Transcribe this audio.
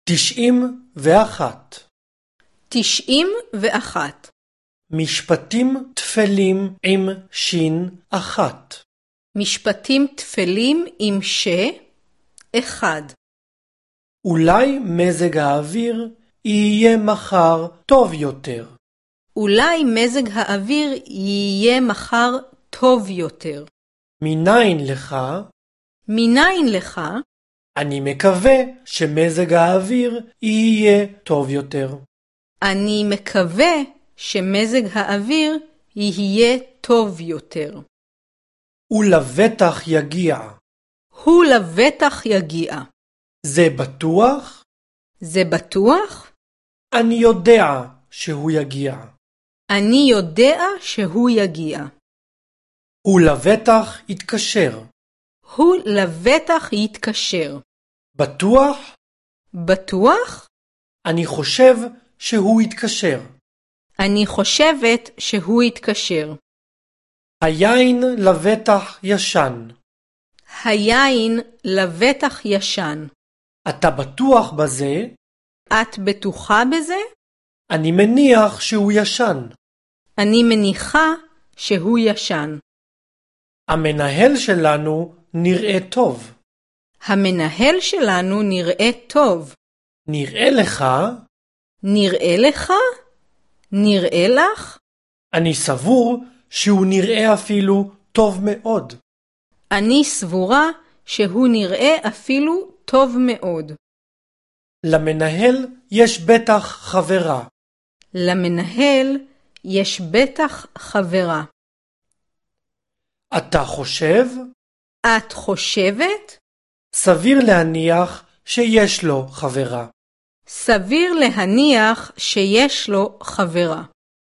91. 91. משפטים תפלים עם שין אחת. משפטים תפלים עם אחד. אולי מזג האוויר יהיה מחר טוב יותר. אולי מזג האוויר יהיה מחר טוב יותר. מניין לך? מניין לך? אני מקווה שמזג האוויר יהיה טוב יותר. אני מקווה שמזג האוויר יהיה טוב יותר. הוא לבטח יגיע. הוא לבטח יגיע. זה בטוח? זה בטוח? אני יודע שהוא יגיע. אני יודע שהוא יגיע. הוא לבטח יתקשר. הוא לבטח יתקשר. בטוח? בטוח? אני חושב שהוא יתקשר. אני חושבת שהוא יתקשר. היין לבטח ישן. היין לבטח ישן. אתה בטוח בזה? את בטוחה בזה? אני מניח שהוא ישן. אני מניחה שהוא ישן. המנהל שלנו נראה טוב. המנהל שלנו נראה טוב. נראה לך? נראה לך? נראה לך? אני סבור שהוא נראה אפילו טוב מאוד. אני סבורה שהוא נראה אפילו טוב מאוד. למנהל יש בטח חברה. למנהל יש בטח חברה. אתה חושב? את חושבת? סביר להניח שיש לו חברה. סביר להניח שיש לו חברה.